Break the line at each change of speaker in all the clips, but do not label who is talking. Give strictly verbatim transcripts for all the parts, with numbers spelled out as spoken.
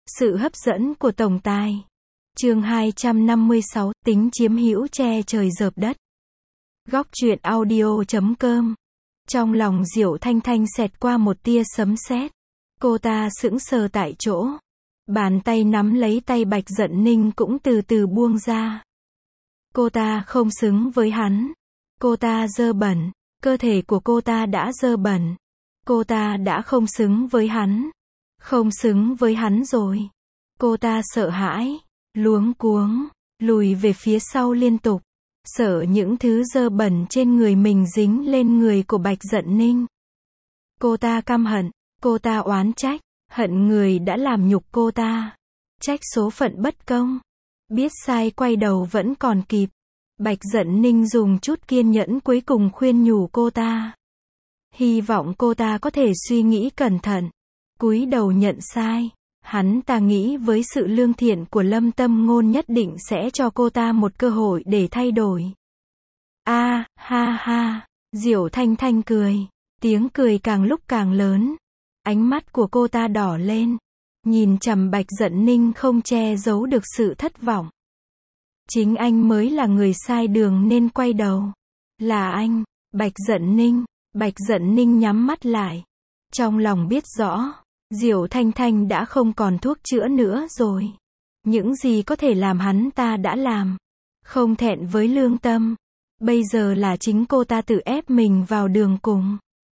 Sự hấp dẫn của tổng tài. Chương hai trăm năm mươi sáu, tính chiếm hữu che trời dợp đất. Góc truyện audio chấm com. Trong lòng Diệu Thanh Thanh xẹt qua một tia sấm sét. Cô ta sững sờ tại chỗ. Bàn tay nắm lấy tay Bạch Dận Ninh cũng từ từ buông ra. Cô ta không xứng với hắn. Cô ta dơ bẩn. Cơ thể của cô ta đã dơ bẩn. Cô ta đã không xứng với hắn. Không xứng với hắn rồi. Cô ta sợ hãi, luống cuống, lùi về phía sau liên tục. Sợ những thứ dơ bẩn trên người mình dính lên người của Bạch Dận Ninh. Cô ta căm hận, cô ta oán trách, hận người đã làm nhục cô ta. Trách số phận bất công. Biết sai quay đầu vẫn còn kịp. Bạch Dận Ninh dùng chút kiên nhẫn cuối cùng khuyên nhủ cô ta. Hy vọng cô ta có thể suy nghĩ cẩn thận. Cúi đầu nhận sai. Hắn ta nghĩ với sự lương thiện của Lâm Tâm Ngôn nhất định sẽ cho cô ta một cơ hội để thay đổi. A, à, ha ha, Diệu Thanh Thanh cười. Tiếng cười càng lúc càng lớn. Ánh mắt của cô ta đỏ lên. Nhìn chằm Bạch Dận Ninh không che giấu được sự thất vọng. Chính anh mới là người sai đường nên quay đầu. Là anh, Bạch Dận Ninh. Bạch Dận Ninh nhắm mắt lại. Trong lòng biết rõ. Diệu Thanh Thanh đã không còn thuốc chữa nữa rồi. Những gì có thể làm hắn ta đã làm. Không thẹn với lương tâm. Bây giờ là chính cô ta tự ép mình vào đường cùng.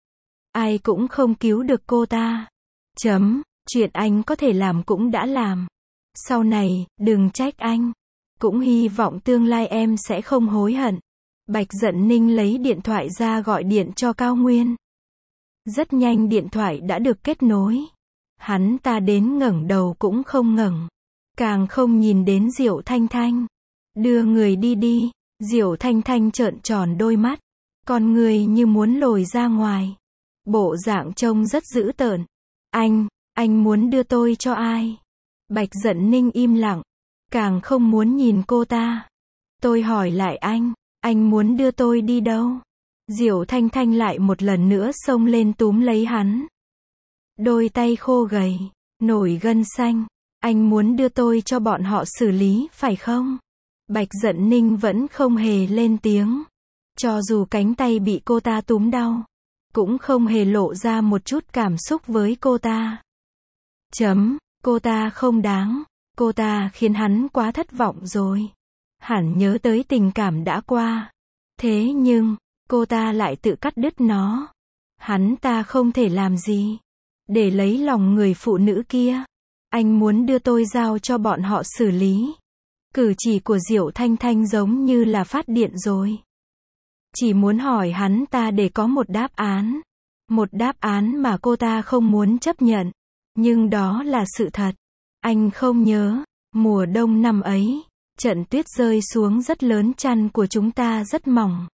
Ai cũng không cứu được cô ta. Chấm, chuyện anh có thể làm cũng đã làm. Sau này, đừng trách anh. Cũng hy vọng tương lai em sẽ không hối hận. Bạch Dận Ninh lấy điện thoại ra gọi điện cho Cao Nguyên. Rất nhanh điện thoại đã được kết nối. Hắn ta đến ngẩng đầu cũng không ngẩng. Càng không nhìn đến Diệu Thanh Thanh. Đưa người đi đi. Diệu Thanh Thanh trợn tròn đôi mắt. Con người như muốn lồi ra ngoài. Bộ dạng trông rất dữ tợn. Anh, anh muốn đưa tôi cho ai? Bạch Dận Ninh im lặng. Càng không muốn nhìn cô ta. Tôi hỏi lại anh, anh muốn đưa tôi đi đâu? Diệu Thanh Thanh lại một lần nữa xông lên túm lấy hắn. Đôi tay khô gầy, nổi gân xanh. Anh muốn đưa tôi cho bọn họ xử lý, phải không? Bạch Dận Ninh vẫn không hề lên tiếng. Cho dù cánh tay bị cô ta túm đau, cũng không hề lộ ra một chút cảm xúc với cô ta. Chấm, cô ta không đáng. Cô ta khiến hắn quá thất vọng rồi. Hẳn nhớ tới tình cảm đã qua. Thế nhưng, cô ta lại tự cắt đứt nó. Hắn ta không thể làm gì để lấy lòng người phụ nữ kia. Anh muốn đưa tôi giao cho bọn họ xử lý. Cử chỉ của Diệu Thanh Thanh giống như là phát điện rồi. Chỉ muốn hỏi hắn ta để có một đáp án. Một đáp án mà cô ta không muốn chấp nhận. Nhưng đó là sự thật. Anh không nhớ, mùa đông năm ấy, trận tuyết rơi xuống rất lớn, chăn của chúng ta rất mỏng.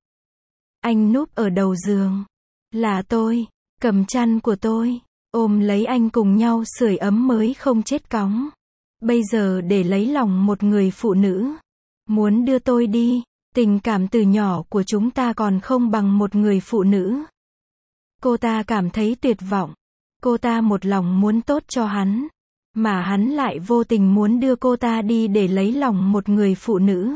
Anh núp ở đầu giường. Là tôi, cầm chăn của tôi, ôm lấy anh cùng nhau sưởi ấm mới không chết cóng. Bây giờ để lấy lòng một người phụ nữ, muốn đưa tôi đi, tình cảm từ nhỏ của chúng ta còn không bằng một người phụ nữ. Cô ta cảm thấy tuyệt vọng. Cô ta một lòng muốn tốt cho hắn. Mà hắn lại vô tình muốn đưa cô ta đi để lấy lòng một người phụ nữ.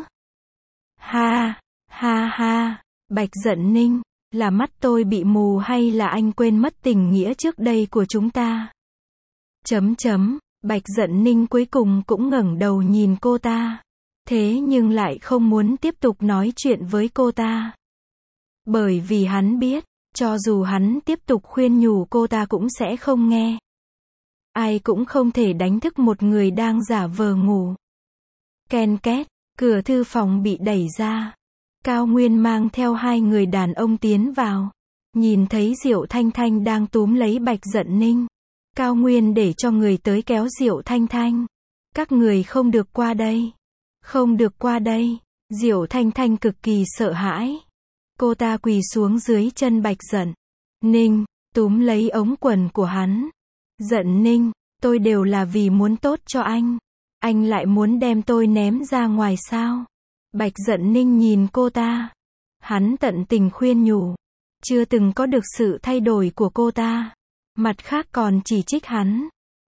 Ha, ha ha, Bạch Dận Ninh, là mắt tôi bị mù hay là anh quên mất tình nghĩa trước đây của chúng ta? Chấm chấm, Bạch Dận Ninh cuối cùng cũng ngẩng đầu nhìn cô ta. Thế nhưng lại không muốn tiếp tục nói chuyện với cô ta. Bởi vì hắn biết, cho dù hắn tiếp tục khuyên nhủ cô ta cũng sẽ không nghe. Ai cũng không thể đánh thức một người đang giả vờ ngủ. Ken két, cửa thư phòng bị đẩy ra. Cao Nguyên mang theo hai người đàn ông tiến vào. Nhìn thấy Diệu Thanh Thanh đang túm lấy Bạch Dận Ninh. Cao Nguyên để cho người tới kéo Diệu Thanh Thanh. Các người không được qua đây. Không được qua đây. Diệu Thanh Thanh cực kỳ sợ hãi. Cô ta quỳ xuống dưới chân Bạch Dận Ninh, túm lấy ống quần của hắn. Dận Ninh, tôi đều là vì muốn tốt cho anh. Anh lại muốn đem tôi ném ra ngoài sao? Bạch Dận Ninh nhìn cô ta. Hắn tận tình khuyên nhủ. Chưa từng có được sự thay đổi của cô ta. Mặt khác còn chỉ trích hắn.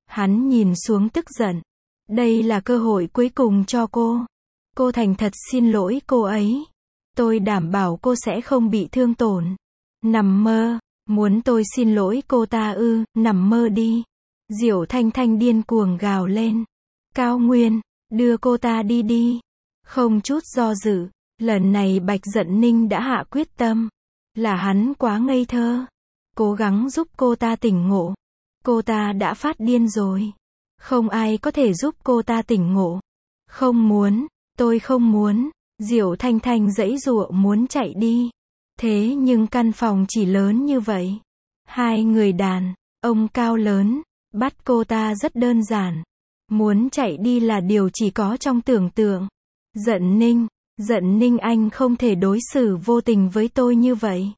Hắn nhìn xuống tức giận. Đây là cơ hội cuối cùng cho cô. Cô thành thật xin lỗi cô ấy. Tôi đảm bảo cô sẽ không bị thương tổn. Nằm mơ. Muốn tôi xin lỗi cô ta ư, nằm mơ đi. Diệu Thanh Thanh điên cuồng gào lên. Cao Nguyên, đưa cô ta đi đi. Không chút do dự, lần này Bạch Dận Ninh đã hạ quyết tâm. Là hắn quá ngây thơ. Cố gắng giúp cô ta tỉnh ngộ. Cô ta đã phát điên rồi. Không ai có thể giúp cô ta tỉnh ngộ. Không muốn, tôi không muốn. Diệu Thanh Thanh giãy giụa muốn chạy đi. Thế nhưng căn phòng chỉ lớn như vậy. Hai người đàn, ông cao lớn, bắt cô ta rất đơn giản. Muốn chạy đi là điều chỉ có trong tưởng tượng. Dận Ninh, Dận Ninh anh không thể đối xử vô tình với tôi như vậy.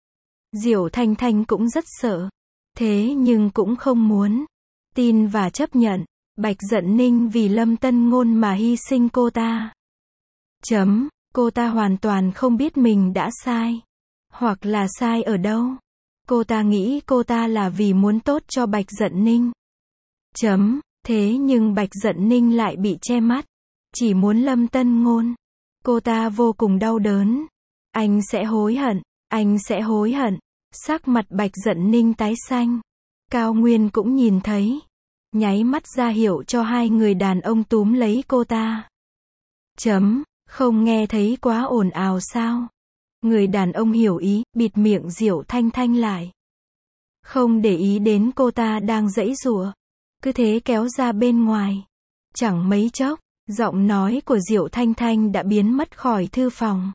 Diệu Thanh Thanh cũng rất sợ. Thế nhưng cũng không muốn. Tin và chấp nhận. Bạch Dận Ninh vì Lâm Tân Ngôn mà hy sinh cô ta. Chấm, cô ta hoàn toàn không biết mình đã sai. Hoặc là sai ở đâu. Cô ta nghĩ cô ta là vì muốn tốt cho Bạch Dận Ninh. Chấm, thế nhưng Bạch Dận Ninh lại bị che mắt. Chỉ muốn Lâm Tân Ngôn. Cô ta vô cùng đau đớn. Anh sẽ hối hận, anh sẽ hối hận. Sắc mặt Bạch Dận Ninh tái xanh. Cao Nguyên cũng nhìn thấy. Nháy mắt ra hiệu cho hai người đàn ông túm lấy cô ta. Chấm, không nghe thấy quá ồn ào sao? Người đàn ông hiểu ý, bịt miệng Diệu Thanh Thanh lại. Không để ý đến cô ta đang giãy giụa. Cứ thế kéo ra bên ngoài. Chẳng mấy chốc, giọng nói của Diệu Thanh Thanh đã biến mất khỏi thư phòng.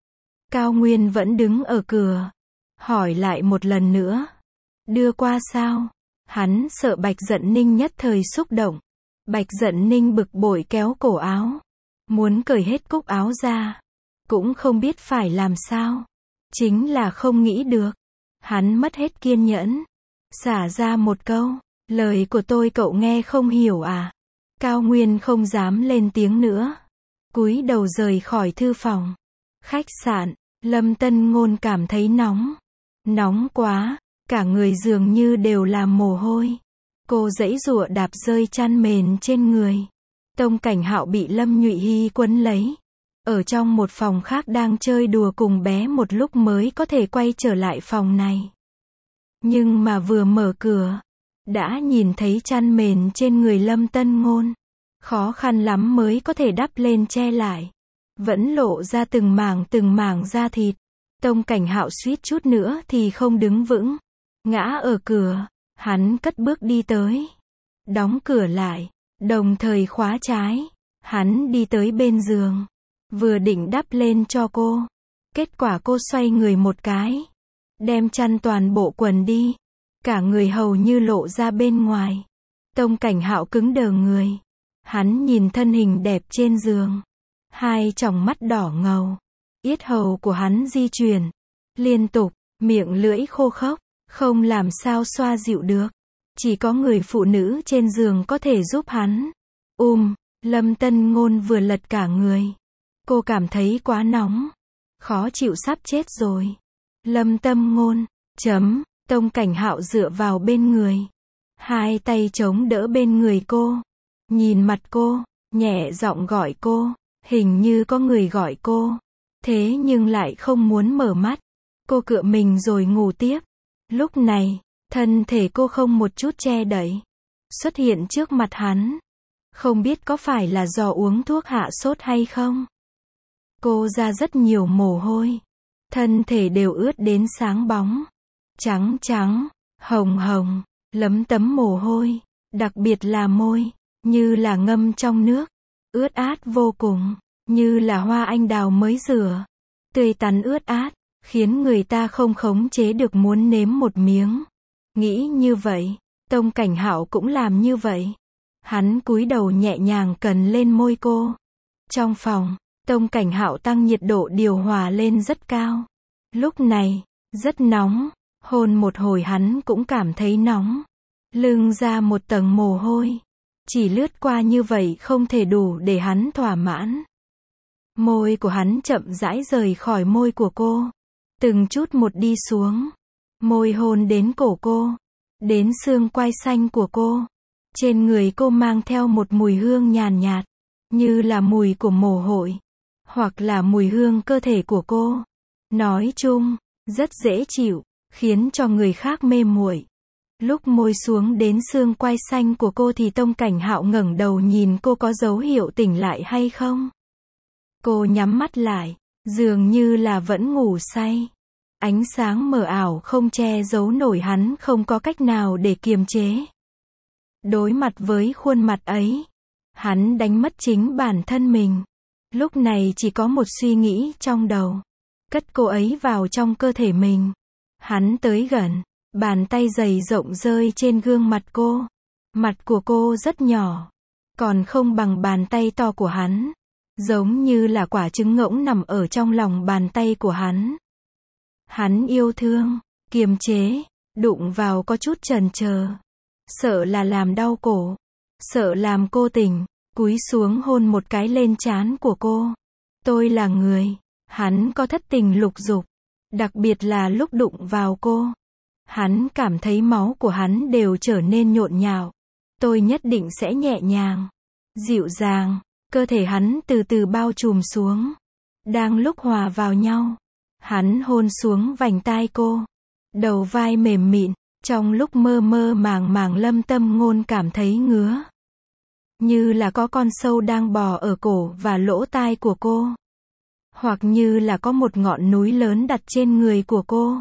Cao Nguyên vẫn đứng ở cửa. Hỏi lại một lần nữa. Đưa qua sao? Hắn sợ Bạch Dận Ninh nhất thời xúc động. Bạch Dận Ninh bực bội kéo cổ áo. Muốn cởi hết cúc áo ra. Cũng không biết phải làm sao. Chính là không nghĩ được. Hắn mất hết kiên nhẫn. Xả ra một câu. Lời của tôi cậu nghe không hiểu à? Cao Nguyên không dám lên tiếng nữa. Cúi đầu rời khỏi thư phòng. Khách sạn. Lâm Tân Ngôn cảm thấy nóng. Nóng quá. Cả người dường như đều là mồ hôi. Cô giãy giụa đạp rơi chăn mền trên người. Tông Cảnh Hạo bị Lâm Nhụy Hy quấn lấy. Ở trong một phòng khác đang chơi đùa cùng bé một lúc mới có thể quay trở lại phòng này. Nhưng mà vừa mở cửa. Đã nhìn thấy chăn mền trên người Lâm Tân Ngôn. Khó khăn lắm mới có thể đắp lên che lại. Vẫn lộ ra từng mảng từng mảng da thịt. Tông Cảnh Hạo suýt chút nữa thì không đứng vững. Ngã ở cửa. Hắn cất bước đi tới. Đóng cửa lại. Đồng thời khóa trái. Hắn đi tới bên giường. Vừa định đắp lên cho cô. Kết quả cô xoay người một cái. Đem chăn toàn bộ quần đi. Cả người hầu như lộ ra bên ngoài. Tông Cảnh Hạo cứng đờ người. Hắn nhìn thân hình đẹp trên giường. Hai tròng mắt đỏ ngầu. Yết hầu của hắn di chuyển. Liên tục. Miệng lưỡi khô khốc. Không làm sao xoa dịu được. Chỉ có người phụ nữ trên giường có thể giúp hắn. Um, Lâm Tân Ngôn vừa lật cả người. Cô cảm thấy quá nóng. Khó chịu sắp chết rồi. Lâm Tâm Ngôn. Chấm. Tông Cảnh Hạo dựa vào bên người. Hai tay chống đỡ bên người cô. Nhìn mặt cô. Nhẹ giọng gọi cô. Hình như có người gọi cô. Thế nhưng lại không muốn mở mắt. Cô cựa mình rồi ngủ tiếp. Lúc này, thân thể cô không một chút che đậy. Xuất hiện trước mặt hắn. Không biết có phải là do uống thuốc hạ sốt hay không. Cô ra rất nhiều mồ hôi. Thân thể đều ướt đến sáng bóng. Trắng trắng, hồng hồng, lấm tấm mồ hôi. Đặc biệt là môi, như là ngâm trong nước. Ướt át vô cùng, như là hoa anh đào mới rửa. Tươi tắn ướt át, khiến người ta không khống chế được muốn nếm một miếng. Nghĩ như vậy, Tông Cảnh Hạo cũng làm như vậy. Hắn cúi đầu nhẹ nhàng cần lên môi cô. Trong phòng, Tông Cảnh Hạo tăng nhiệt độ điều hòa lên rất cao. Lúc này, rất nóng, hôn một hồi hắn cũng cảm thấy nóng. Lưng ra một tầng mồ hôi. Chỉ lướt qua như vậy không thể đủ để hắn thỏa mãn. Môi của hắn chậm rãi rời khỏi môi của cô. Từng chút một đi xuống. Môi hôn đến cổ cô. Đến xương quai xanh của cô. Trên người cô mang theo một mùi hương nhàn nhạt, như là mùi của mồ hôi, hoặc là mùi hương cơ thể của cô. Nói chung, rất dễ chịu, khiến cho người khác mê muội. Lúc môi xuống đến xương quai xanh của cô thì Tông Cảnh Hạo ngẩng đầu nhìn cô có dấu hiệu tỉnh lại hay không. Cô nhắm mắt lại, dường như là vẫn ngủ say. Ánh sáng mờ ảo không che giấu nổi hắn không có cách nào để kiềm chế. Đối mặt với khuôn mặt ấy, hắn đánh mất chính bản thân mình. Lúc này chỉ có một suy nghĩ trong đầu. Cất cô ấy vào trong cơ thể mình. Hắn tới gần, bàn tay dày rộng rơi trên gương mặt cô. Mặt của cô rất nhỏ, còn không bằng bàn tay to của hắn. Giống như là quả trứng ngỗng nằm ở trong lòng bàn tay của hắn. Hắn yêu thương, kiềm chế, đụng vào có chút chần chờ. Sợ là làm đau cổ, sợ làm cô tỉnh, cúi xuống hôn một cái lên trán của cô. Tôi là người, hắn có thất tình lục dục, đặc biệt là lúc đụng vào cô. Hắn cảm thấy máu của hắn đều trở nên nhộn nhạo. Tôi nhất định sẽ nhẹ nhàng, dịu dàng, cơ thể hắn từ từ bao trùm xuống. Đang lúc hòa vào nhau, hắn hôn xuống vành tai cô, đầu vai mềm mịn. Trong lúc mơ mơ màng màng Lâm Tâm Ngôn cảm thấy ngứa. Như là có con sâu đang bò ở cổ và lỗ tai của cô. Hoặc như là có một ngọn núi lớn đặt trên người của cô.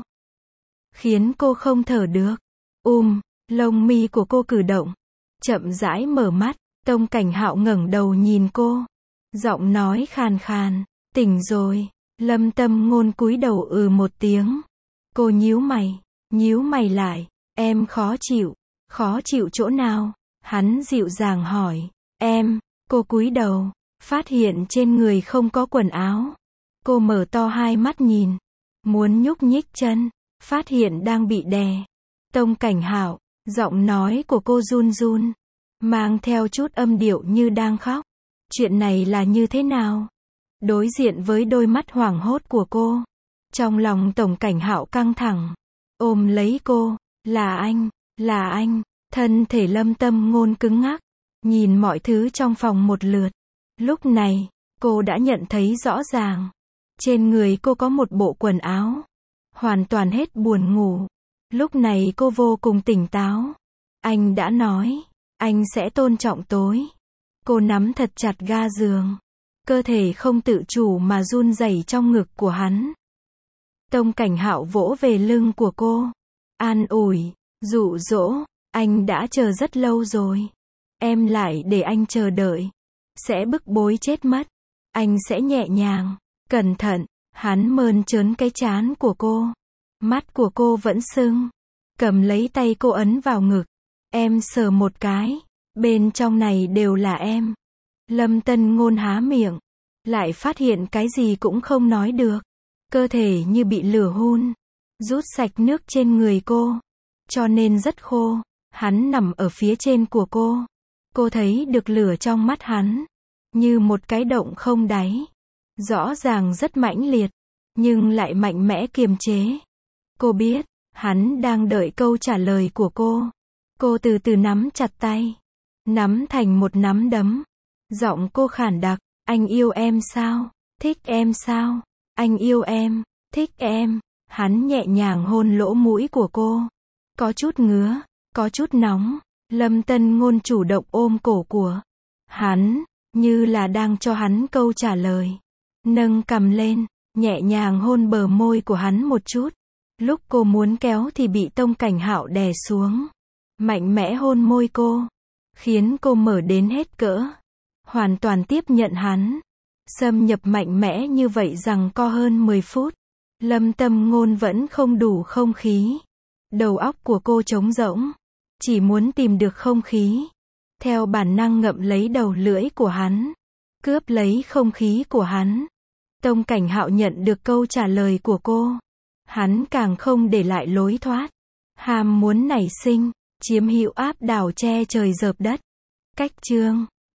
Khiến cô không thở được. Um, lông mi của cô cử động. Chậm rãi mở mắt, Tông Cảnh Hạo ngẩng đầu nhìn cô. Giọng nói khàn khàn, tỉnh rồi. Lâm Tâm Ngôn cúi đầu ừ một tiếng. Cô nhíu mày. Nhíu mày lại, em khó chịu, khó chịu chỗ nào? Hắn dịu dàng hỏi, em, cô cúi đầu, phát hiện trên người không có quần áo. Cô mở to hai mắt nhìn, muốn nhúc nhích chân, phát hiện đang bị đè. Tông Cảnh Hạo, giọng nói của cô run run, mang theo chút âm điệu như đang khóc. Chuyện này là như thế nào? Đối diện với đôi mắt hoảng hốt của cô, trong lòng Tông Cảnh Hạo căng thẳng. Ôm lấy cô, là anh, là anh, thân thể Lâm Tâm Ngôn cứng ngắc, nhìn mọi thứ trong phòng một lượt. Lúc này, cô đã nhận thấy rõ ràng, trên người cô có một bộ quần áo, hoàn toàn hết buồn ngủ. Lúc này cô vô cùng tỉnh táo. Anh đã nói, anh sẽ tôn trọng tối. Cô nắm thật chặt ga giường, cơ thể không tự chủ mà run rẩy trong ngực của hắn. Tông Cảnh Hạo vỗ về lưng của cô, an ủi, dụ dỗ, anh đã chờ rất lâu rồi. Em lại để anh chờ đợi, sẽ bức bối chết mất. Anh sẽ nhẹ nhàng, cẩn thận. Hắn mơn trớn cái trán của cô. Mắt của cô vẫn sưng, cầm lấy tay cô ấn vào ngực. Em sờ một cái, bên trong này đều là em. Lâm Tân Ngôn há miệng, lại phát hiện cái gì cũng không nói được. Cơ thể như bị lửa hun, rút sạch nước trên người cô, cho nên rất khô. Hắn nằm ở phía trên của cô. Cô thấy được lửa trong mắt hắn, như một cái động không đáy. Rõ ràng rất mãnh liệt, nhưng lại mạnh mẽ kiềm chế. Cô biết, hắn đang đợi câu trả lời của cô. Cô từ từ nắm chặt tay, nắm thành một nắm đấm. Giọng cô khản đặc, anh yêu em sao? Thích em sao? Anh yêu em, thích em. Hắn nhẹ nhàng hôn lỗ mũi của cô. Có chút ngứa, có chút nóng. Lâm Tân Ngôn chủ động ôm cổ của hắn, như là đang cho hắn câu trả lời. Nâng cằm lên, nhẹ nhàng hôn bờ môi của hắn một chút. Lúc cô muốn kéo thì bị Tông Cảnh Hạo đè xuống. Mạnh mẽ hôn môi cô, khiến cô mở đến hết cỡ. Hoàn toàn tiếp nhận hắn. Xâm nhập mạnh mẽ như vậy rằng co hơn mười phút. Lâm Tâm Ngôn vẫn không đủ không khí. Đầu óc của cô trống rỗng, chỉ muốn tìm được không khí. Theo bản năng ngậm lấy đầu lưỡi của hắn, cướp lấy không khí của hắn. Tông Cảnh Hạo nhận được câu trả lời của cô, hắn càng không để lại lối thoát. Ham muốn nảy sinh, chiếm hữu áp đảo che trời dợp đất. Cách chương